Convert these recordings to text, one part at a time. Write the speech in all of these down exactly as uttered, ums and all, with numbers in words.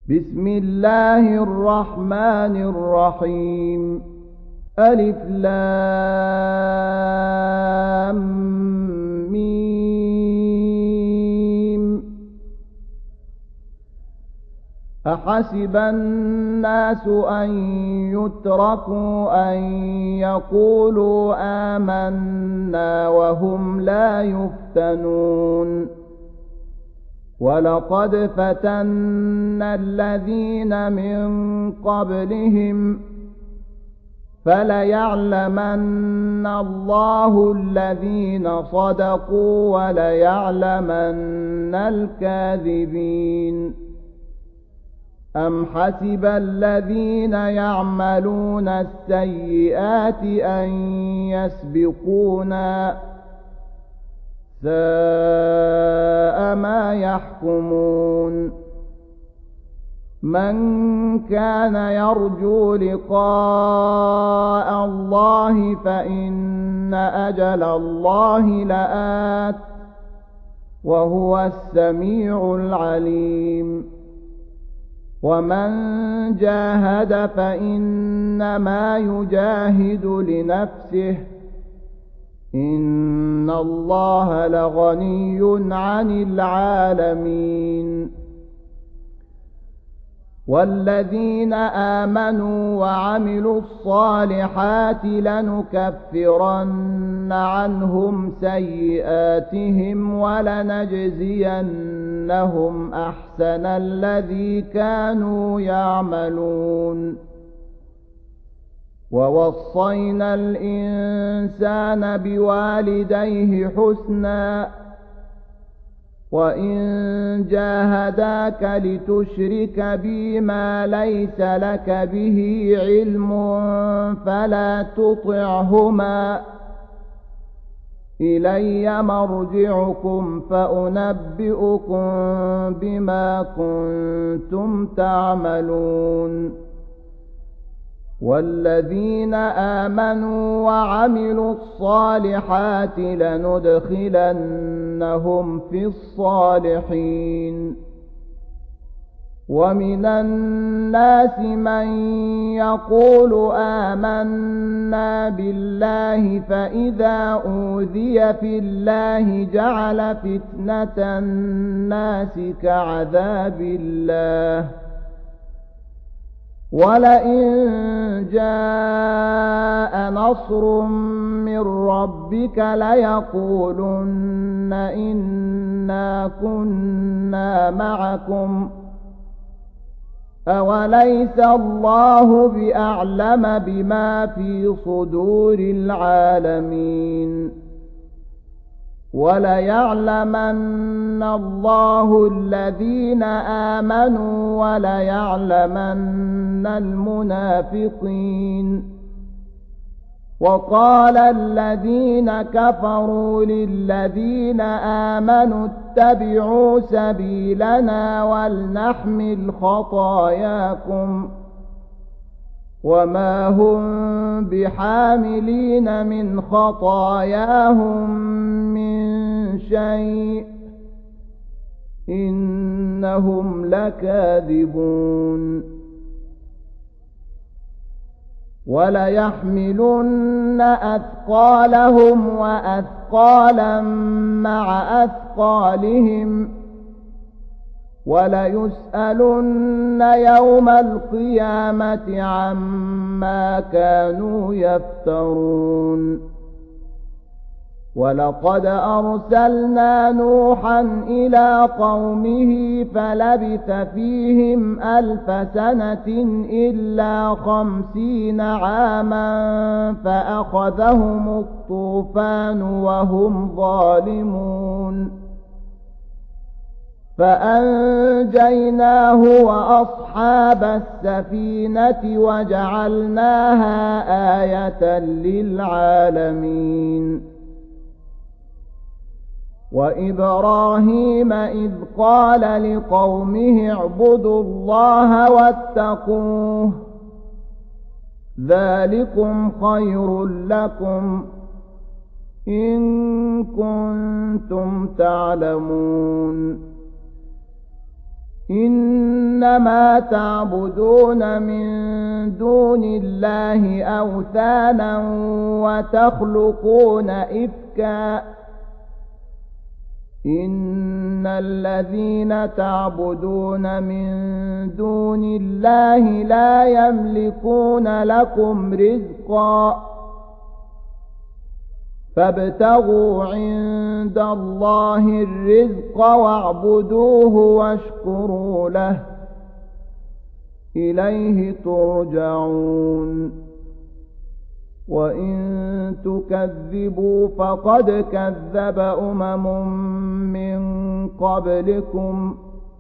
بسم الله الرحمن الرحيم ألف لام ميم أحسب الناس أن يتركوا أن يقولوا آمنا وهم لا يفتنون ولقد فتنا الذين من قبلهم فليعلمن الله الذين صدقوا وليعلمن الكاذبين أم حسب الذين يعملون السيئات أن يسبقونا ساء ما يحكمون من كان يرجو لقاء الله فإن أجل الله لآت وهو السميع العليم ومن جاهد فإنما يجاهد لنفسه إن الله لغني عن العالمين والذين آمنوا وعملوا الصالحات لنكفرن عنهم سيئاتهم ولنجزينهم أحسن الذي كانوا يعملون ووصينا الإنسان بوالديه حسنا وإن جاهداك لتشرك بي ما ليس لك به علم فلا تطعهما إلي مرجعكم فأنبئكم بما كنتم تعملون والذين آمنوا وعملوا الصالحات لندخلنهم في الصالحين ومن الناس من يقول آمنا بالله فإذا أوذي في الله جعل فتنة الناس كعذاب الله ولئن جاء نصر من ربك ليقولن إنا كنا معكم أوليس الله بأعلم بما في صدور العالمين وليعلمن الله الذين آمنوا وليعلمن المنافقين وقال الذين كفروا للذين آمنوا اتبعوا سبيلنا ولنحمل خطاياكم وما هم بحاملين من خطاياهم من شيء إنهم لكاذبون وليحملن أثقالهم وأثقالا مع أثقالهم وليسألن يوم القيامة عما كانوا يفترون ولقد أرسلنا نوحا إلى قومه فلبث فيهم ألف سنة إلا خمسين عاما فأخذهم الطوفان وهم ظالمون فأنجيناه وأصحاب السفينة وجعلناها آية للعالمين وإبراهيم إذ قال لقومه اعبدوا الله واتقوه ذلكم خير لكم إن كنتم تعلمون إنما تعبدون من دون الله أوثانا وتخلقون إفكا إن الذين تعبدون من دون الله لا يملكون لكم رزقا فابتغوا عند الله الرزق واعبدوه واشكروا له إليه ترجعون وإن تكذبوا فقد كذب أمم من قبلكم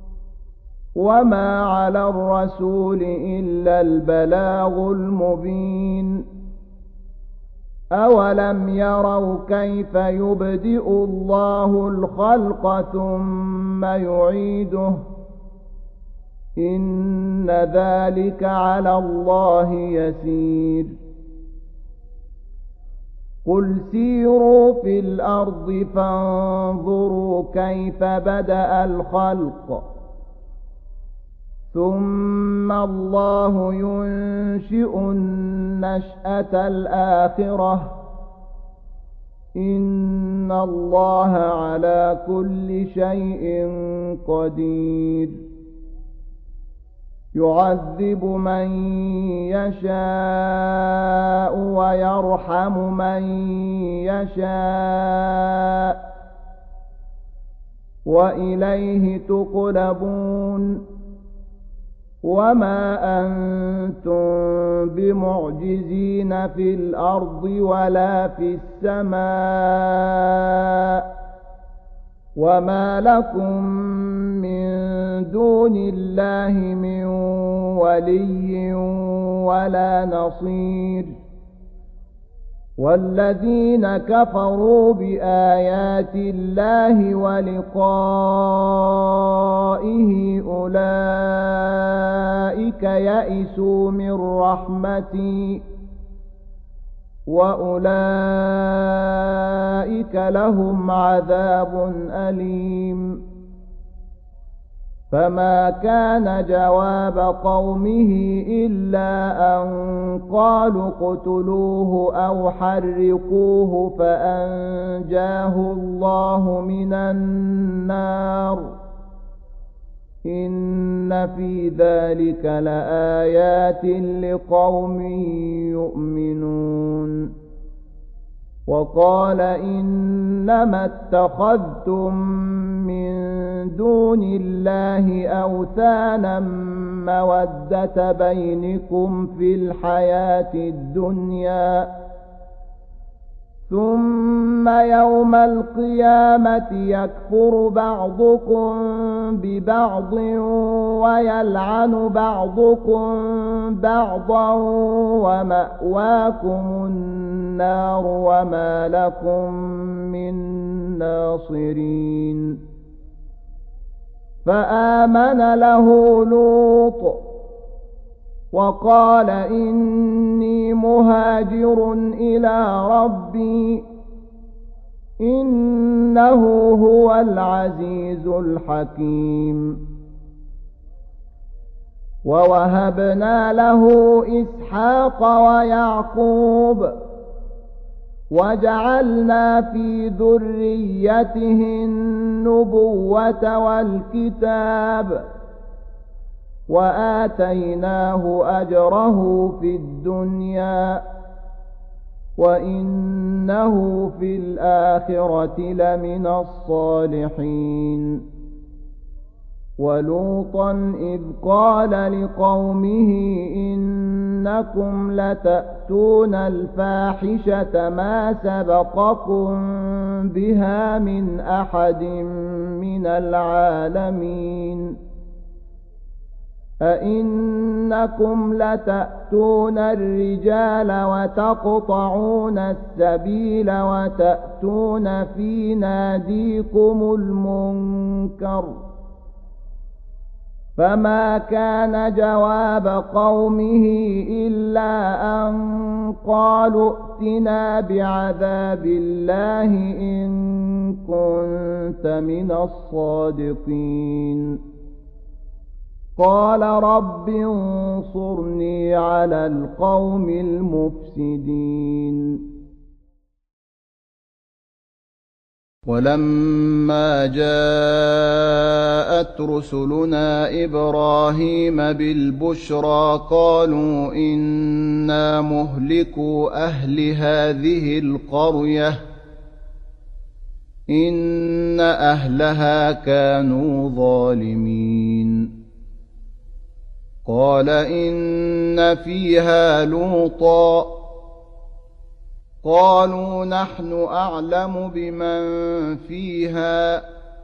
وما على الرسول إلا البلاغ المبين أولم يروا كيف يبدئ الله الخلق ثم يعيده إن ذلك على الله يسير قل سيروا في الأرض فانظروا كيف بدأ الخلق ثم الله ينشئ النشأة الآخرة إن الله على كل شيء قدير يعذب من يشاء ويرحم من يشاء وإليه تقلبون وما أنتم بمعجزين في الأرض ولا في السماء وما لكم من دون الله من ولي ولا نصير والذين كفروا بآيات الله ولقائه أولئك يئسوا من رحمتي وأولئك لهم عذاب أليم فما كان جواب قومه إلا أن قالوا اقتلوه أو حرقوه فأنجاه الله من النار إن في ذلك لآيات لقوم يؤمنون وقال إنما اتخذتم من دون الله أوثانا مودة بينكم في الحياة الدنيا ثم يوم القيامة يكفر بعضكم ببعض ويلعن بعضكم بعضا ومأواكم النار وما لكم من ناصرين فآمن له لوط وقال إني مهاجر إلى ربي إنه هو العزيز الحكيم ووهبنا له إسحاق ويعقوب وجعلنا في ذريته النبوة والكتاب وآتيناه أجره في الدنيا وإنه في الآخرة لمن الصالحين ولوطا إذ قال لقومه إنكم لتأتون الفاحشة ما سبقكم بها من أحد من العالمين أئنكم لتأتون الرجال وتقطعون السبيل وتأتون في ناديكم المنكر فما كان جواب قومه إلا أن قالوا ائتنا بعذاب الله إن كنت من الصادقين قال رب انصرني على القوم المفسدين ولما جاءت رسلنا إبراهيم بالبشرى قالوا إنا مهلكو أهل هذه القرية إن أهلها كانوا ظالمين قال إن فيها لوطا قالوا نحن أعلم بمن فيها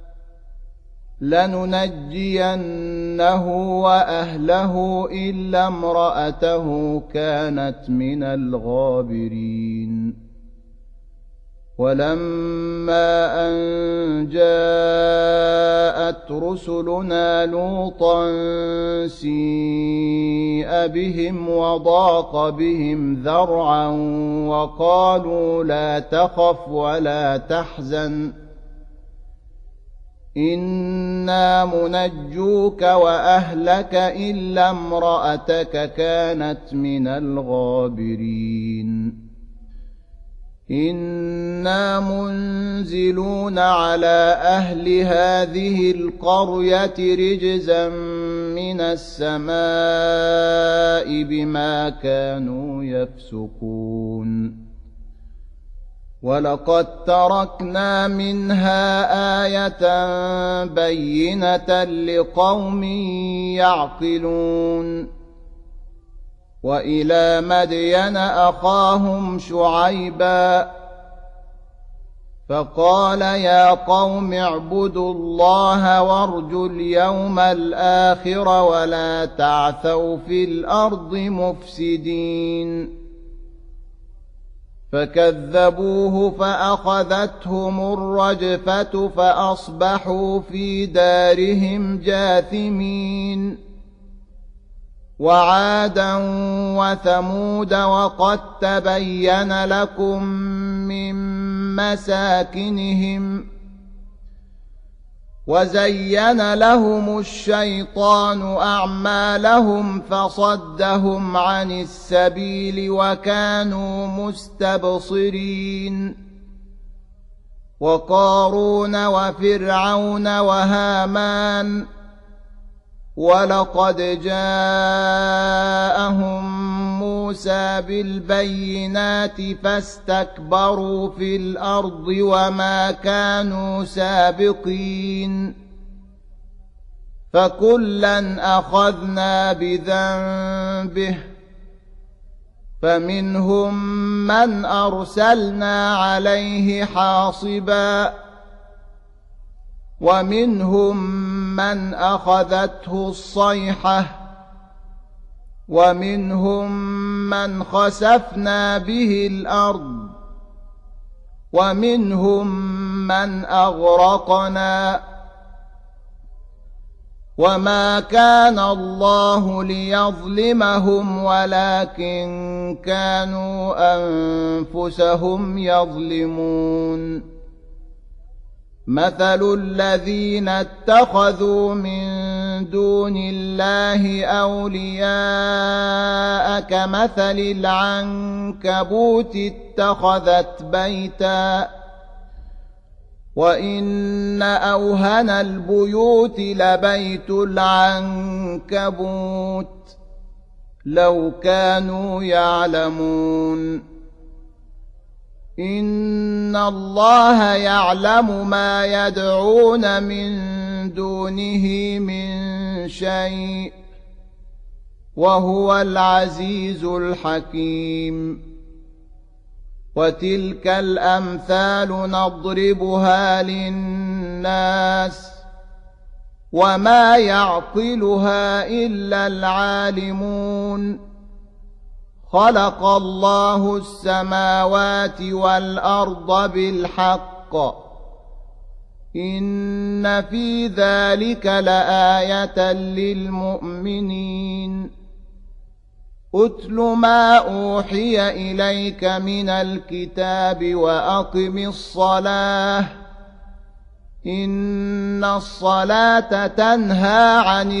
لننجينه وأهله إلا امرأته كانت من الغابرين ولما أن جاءت رسلنا لوطا سيء بهم وضاق بهم ذرعا وقالوا لا تخف ولا تحزن إنا منجوك وأهلك إلا امرأتك كانت من الغابرين إنا منزلون على أهل هذه القرية رجزا من السماء بما كانوا يفسقون ولقد تركنا منها آية بينة لقوم يعقلون وإلى مدين أخاهم شعيبا فقال يا قوم اعبدوا الله وارجوا اليوم الآخر ولا تعثوا في الأرض مفسدين فكذبوه فأخذتهم الرجفة فأصبحوا في دارهم جاثمين وعادا وثمود وقد تبين لكم من مساكنهم وزين لهم الشيطان أعمالهم فصدهم عن السبيل وكانوا مستبصرين وقارون وفرعون وهامان ولقد جاءهم موسى بالبينات فاستكبروا في الأرض وما كانوا سابقين فكلا أخذنا بذنبه فمنهم من أرسلنا عليه حاصبا ومنهم من أخذته الصيحة ومنهم من خسفنا به الأرض ومنهم من أغرقنا وما كان الله ليظلمهم ولكن كانوا أنفسهم يظلمون مثل الذين اتخذوا من دون الله أولياء كمثل العنكبوت اتخذت بيتا وإن أوهن البيوت لبيت العنكبوت لو كانوا يعلمون إن الله يعلم ما يدعون من دونه من شيء وهو العزيز الحكيم وتلك الأمثال نضربها للناس وما يعقلها إلا العالمون خلق الله السماوات والأرض بالحق إن في ذلك لآية للمؤمنين أتل ما أوحي إليك من الكتاب وأقم الصلاة إن الصلاة تنهى عن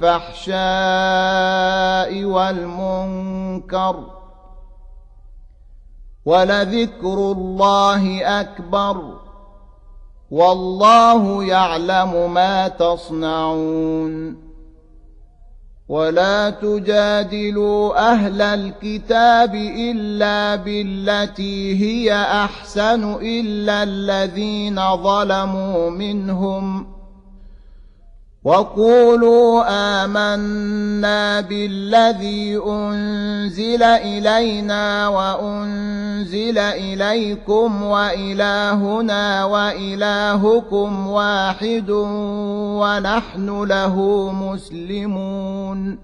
الفحشاء والمنكر ولذكر الله أكبر والله يعلم ما تصنعون ولا تجادلوا أهل الكتاب إلا بالتي هي أحسن إلا الذين ظلموا منهم وقولوا آمنا بالذي أنزل إلينا وأنزل إليكم وإلهنا وإلهكم واحد ونحن له مسلمون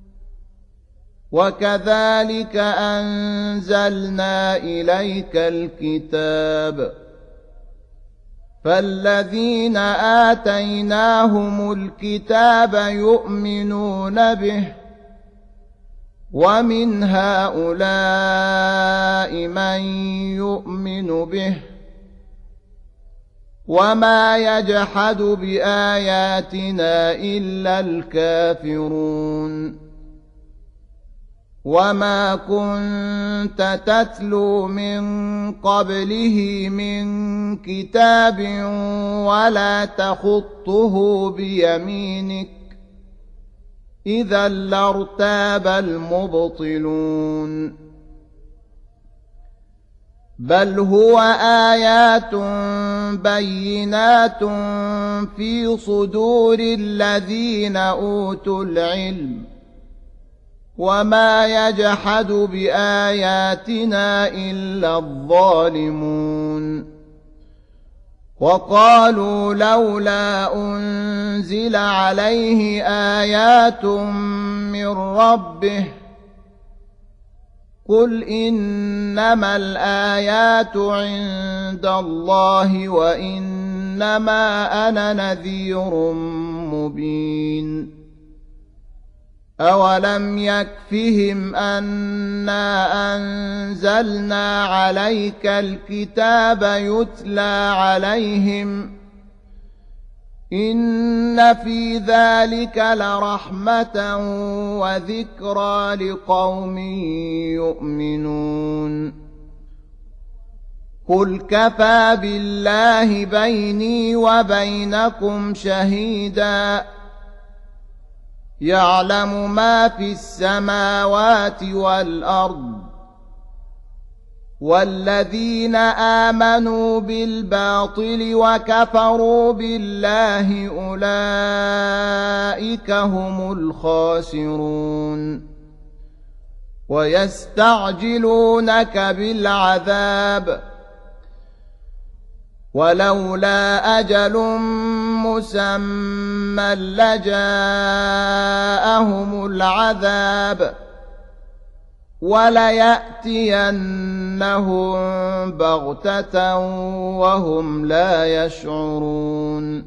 وكذلك أنزلنا إليك الكتاب فالذين آتيناهم الكتاب يؤمنون به ومن هؤلاء من يؤمن به وما يجحد بآياتنا إلا الكافرون وما كنت تتلو من قبله من كتاب ولا تخطه بيمينك إذا لارتاب المبطلون بل هو آيات بينات في صدور الذين أوتوا العلم وما يجحد بآياتنا إلا الظالمون وقالوا لولا أنزل عليه آيات من ربه قل إنما الآيات عند الله وإنما أنا نذير مبين أولم يكفهم أنا أنزلنا عليك الكتاب يتلى عليهم إن في ذلك لرحمة وذكرى لقوم يؤمنون قل كفى بالله بيني وبينكم شهيدا يعلم ما في السماوات والأرض والذين آمنوا بالباطل وكفروا بالله أولئك هم الخاسرون ويستعجلونك بالعذاب ولولا أجل مسمى لجاءهم العذاب وليأتينهم بغتة وهم لا يشعرون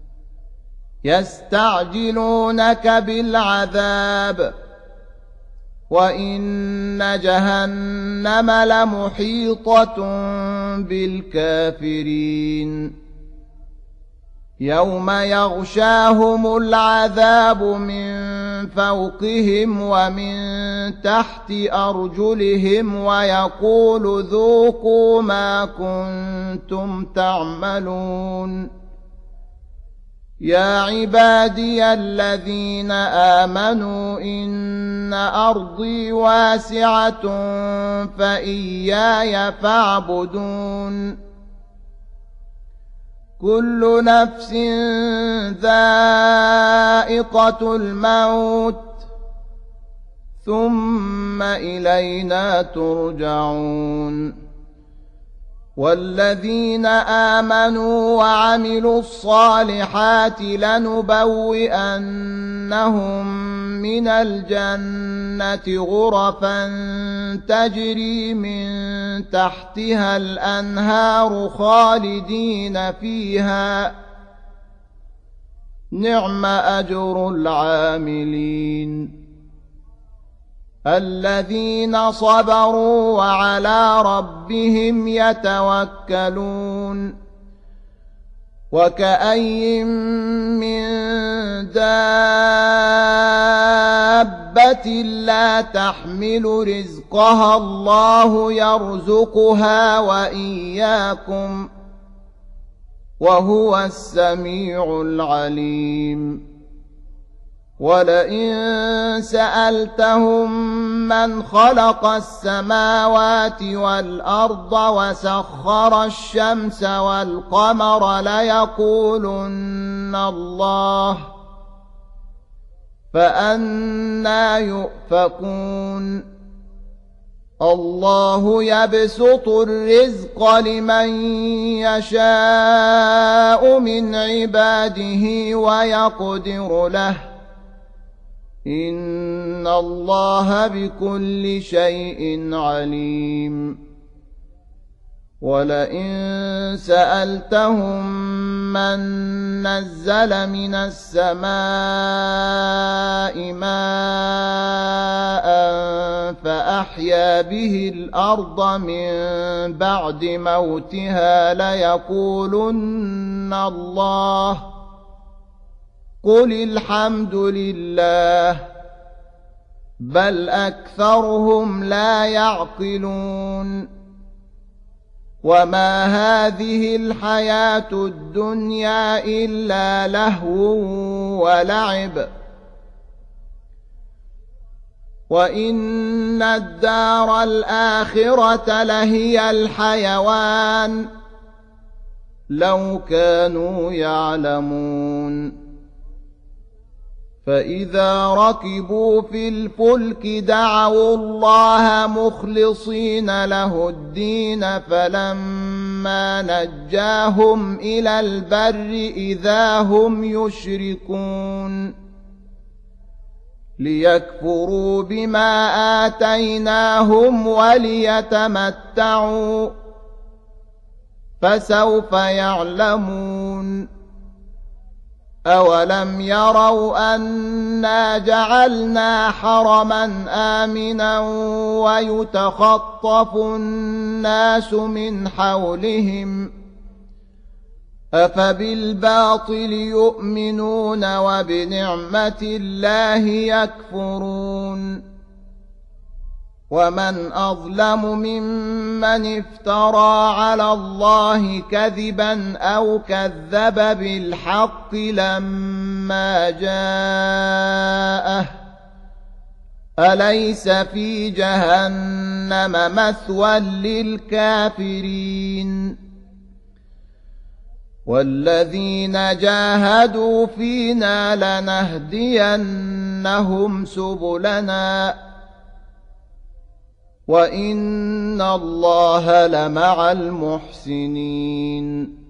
يستعجلونك بالعذاب وإن جهنم لمحيطة بالكافرين يوم يغشاهم العذاب من فوقهم ومن تحت أرجلهم ويقول ذوقوا ما كنتم تعملون يا عبادي الذين آمنوا إن أرضي واسعة فإياي فاعبدون كل نفس ذائقة الموت ثم إلينا ترجعون والذين آمنوا وعملوا الصالحات لنبوئنهم من الجنة غرفا تجري من تحتها الأنهار خالدين فيها نعم أجر العاملين الذين صبروا وعلى ربهم يتوكلون وكأين من دابة لا تحمل رزقها الله يرزقها وإياكم وهو السميع العليم ولئن سألتهم من خلق السماوات والأرض وسخر الشمس والقمر ليقولن الله فأنى يؤفكون الله يبسط الرزق لمن يشاء من عباده ويقدر له إن الله بكل شيء عليم ولئن سألتهم من نزل من السماء ماء فأحيا به الأرض من بعد موتها ليقولن الله قل الحمد لله بل أكثرهم لا يعقلون وما هذه الحياة الدنيا إلا لهو ولعب وإن الدار الآخرة لهي الحيوان لو كانوا يعلمون فإذا ركبوا في الفلك دعوا الله مخلصين له الدين فلما نجاهم إلى البر إذا هم يشركون ليكفروا بما آتيناهم وليتمتعوا فسوف يعلمون أولم يروا أنا جعلنا حرما آمنا ويتخطف الناس من حولهم أفبالباطل يؤمنون وبنعمة الله يكفرون ومن أظلم ممن افترى على الله كذبا أو كذب بالحق لما جاءه أليس في جهنم مثوى للكافرين والذين جاهدوا فينا لنهدينهم سبلنا وإن الله لمع المحسنين